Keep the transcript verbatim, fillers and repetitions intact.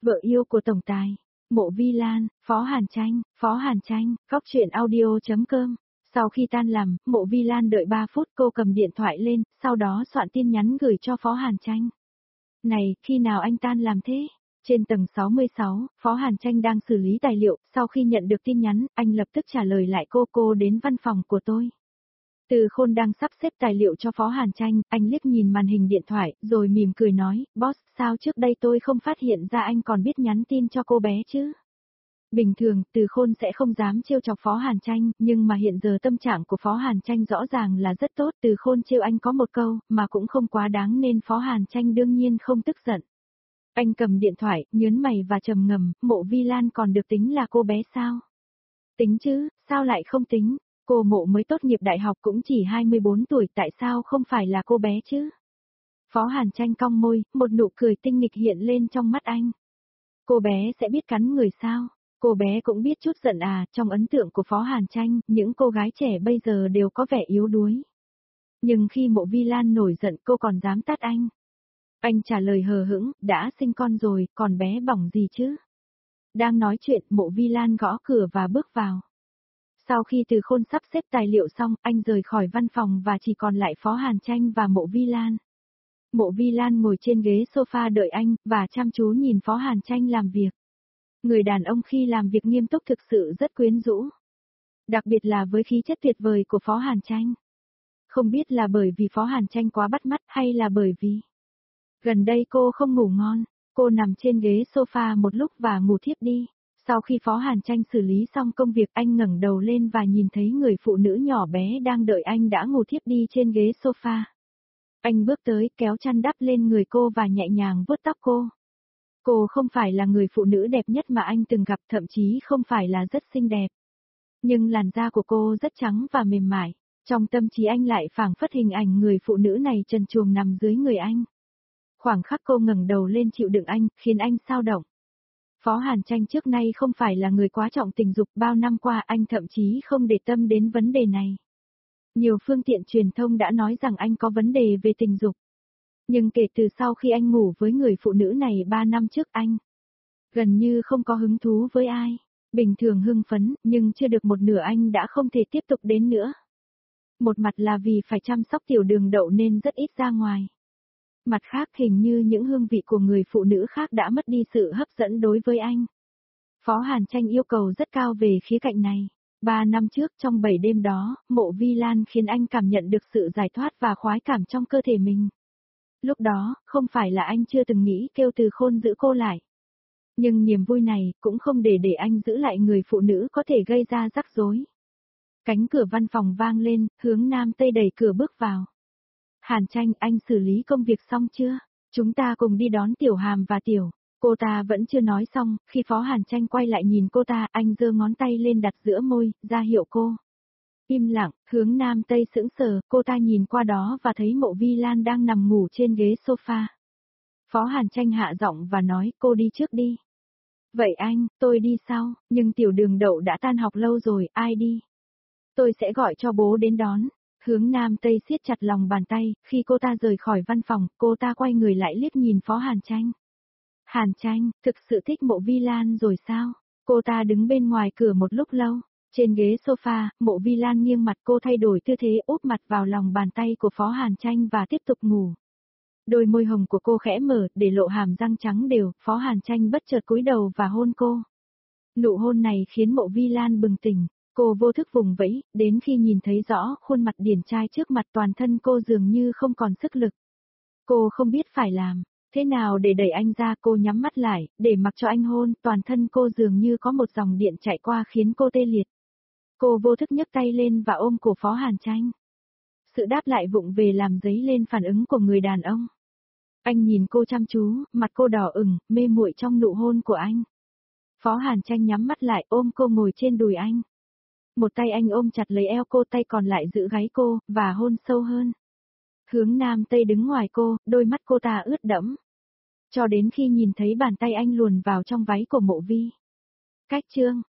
Vợ yêu của tổng tài, Mộ Vi Lan, Phó Hàn Tranh, Phó Hàn Tranh, Cóc truyện audio chấm com. Sau khi tan làm, Mộ Vi Lan đợi ba phút cô cầm điện thoại lên, sau đó soạn tin nhắn gửi cho Phó Hàn Tranh. Này, khi nào anh tan làm thế? Trên tầng sáu mươi sáu, Phó Hàn Tranh đang xử lý tài liệu, sau khi nhận được tin nhắn, anh lập tức trả lời lại cô cô đến văn phòng của tôi. Từ Khôn đang sắp xếp tài liệu cho Phó Hàn Tranh, anh liếc nhìn màn hình điện thoại, rồi mỉm cười nói, boss, sao trước đây tôi không phát hiện ra anh còn biết nhắn tin cho cô bé chứ? Bình thường, Từ Khôn sẽ không dám trêu chọc Phó Hàn Tranh, nhưng mà hiện giờ tâm trạng của Phó Hàn Tranh rõ ràng là rất tốt, Từ Khôn trêu anh có một câu, mà cũng không quá đáng nên Phó Hàn Tranh đương nhiên không tức giận. Anh cầm điện thoại, nhớn mày và trầm ngầm, Mộ Vi Lan còn được tính là cô bé sao? Tính chứ, sao lại không tính? Cô Mộ mới tốt nghiệp đại học cũng chỉ hai mươi bốn tuổi, tại sao không phải là cô bé chứ? Phó Hàn Tranh cong môi, một nụ cười tinh nghịch hiện lên trong mắt anh. Cô bé sẽ biết cắn người sao? Cô bé cũng biết chút giận à, trong ấn tượng của Phó Hàn Tranh, những cô gái trẻ bây giờ đều có vẻ yếu đuối. Nhưng khi Mộ Vi Lan nổi giận cô còn dám tát anh. Anh trả lời hờ hững, đã sinh con rồi, còn bé bỏng gì chứ? Đang nói chuyện, Mộ Vi Lan gõ cửa và bước vào. Sau khi Từ Khôn sắp xếp tài liệu xong, anh rời khỏi văn phòng và chỉ còn lại Phó Hàn Tranh và Mộ Vi Lan. Mộ Vi Lan ngồi trên ghế sofa đợi anh, và chăm chú nhìn Phó Hàn Tranh làm việc. Người đàn ông khi làm việc nghiêm túc thực sự rất quyến rũ. Đặc biệt là với khí chất tuyệt vời của Phó Hàn Tranh. Không biết là bởi vì Phó Hàn Tranh quá bắt mắt hay là bởi vì... Gần đây cô không ngủ ngon, cô nằm trên ghế sofa một lúc và ngủ thiếp đi. Sau khi Phó Hàn Tranh xử lý xong công việc anh ngẩng đầu lên và nhìn thấy người phụ nữ nhỏ bé đang đợi anh đã ngủ thiếp đi trên ghế sofa. Anh bước tới kéo chăn đắp lên người cô và nhẹ nhàng vuốt tóc cô. Cô không phải là người phụ nữ đẹp nhất mà anh từng gặp, thậm chí không phải là rất xinh đẹp. Nhưng làn da của cô rất trắng và mềm mại. Trong tâm trí anh lại phảng phất hình ảnh người phụ nữ này trần truồng nằm dưới người anh. Khoảng khắc cô ngẩng đầu lên chịu đựng anh, khiến anh xao động. Phó Hàn Tranh trước nay không phải là người quá trọng tình dục, bao năm qua anh thậm chí không để tâm đến vấn đề này. Nhiều phương tiện truyền thông đã nói rằng anh có vấn đề về tình dục. Nhưng kể từ sau khi anh ngủ với người phụ nữ này ba năm trước anh gần như không có hứng thú với ai. Bình thường hưng phấn, nhưng chưa được một nửa anh đã không thể tiếp tục đến nữa. Một mặt là vì phải chăm sóc tiểu đường đậu nên rất ít ra ngoài. Mặt khác hình như những hương vị của người phụ nữ khác đã mất đi sự hấp dẫn đối với anh. Phó Hàn Tranh yêu cầu rất cao về khía cạnh này. Ba năm trước trong bảy đêm đó, Mộ Vi Lan khiến anh cảm nhận được sự giải thoát và khoái cảm trong cơ thể mình. Lúc đó, không phải là anh chưa từng nghĩ kêu Từ Khôn giữ cô lại. Nhưng niềm vui này cũng không để để anh giữ lại người phụ nữ có thể gây ra rắc rối. Cánh cửa văn phòng vang lên, Hướng Nam Tây đẩy cửa bước vào. Hàn Tranh, anh xử lý công việc xong chưa? Chúng ta cùng đi đón Tiểu Hàm và Tiểu. Cô ta vẫn chưa nói xong, khi Phó Hàn Tranh quay lại nhìn cô ta, anh giơ ngón tay lên đặt giữa môi, ra hiệu cô. Im lặng, Hướng Nam Tây sững sờ, cô ta nhìn qua đó và thấy Mộ Vi Lan đang nằm ngủ trên ghế sofa. Phó Hàn Tranh hạ giọng và nói, cô đi trước đi. Vậy anh, tôi đi sau, nhưng Tiểu Đường Đậu đã tan học lâu rồi, ai đi? Tôi sẽ gọi cho bố đến đón. Hướng Nam Tây siết chặt lòng bàn tay, khi cô ta rời khỏi văn phòng, cô ta quay người lại liếc nhìn Phó Hàn Tranh. Hàn Tranh, thực sự thích Mộ Vi Lan rồi sao? Cô ta đứng bên ngoài cửa một lúc lâu. Trên ghế sofa, Mộ Vi Lan nghiêng mặt, cô thay đổi tư thế úp mặt vào lòng bàn tay của Phó Hàn Tranh và tiếp tục ngủ. Đôi môi hồng của cô khẽ mở, để lộ hàm răng trắng đều, Phó Hàn Tranh bất chợt cúi đầu và hôn cô. Nụ hôn này khiến Mộ Vi Lan bừng tỉnh. Cô vô thức vùng vẫy, đến khi nhìn thấy rõ khuôn mặt điển trai trước mặt, toàn thân cô dường như không còn sức lực. Cô không biết phải làm thế nào để đẩy anh ra, cô nhắm mắt lại, để mặc cho anh hôn, toàn thân cô dường như có một dòng điện chạy qua khiến cô tê liệt. Cô vô thức nhấc tay lên và ôm cổ Phó Hàn Tranh. Sự đáp lại vụng về làm dấy lên phản ứng của người đàn ông. Anh nhìn cô chăm chú, mặt cô đỏ ửng, mê muội trong nụ hôn của anh. Phó Hàn Tranh nhắm mắt lại ôm cô ngồi trên đùi anh. Một tay anh ôm chặt lấy eo cô, tay còn lại giữ gáy cô, và hôn sâu hơn. Hướng Nam Tây đứng ngoài cô, đôi mắt cô ta ướt đẫm. Cho đến khi nhìn thấy bàn tay anh luồn vào trong váy của Mộ Vi. Cách chương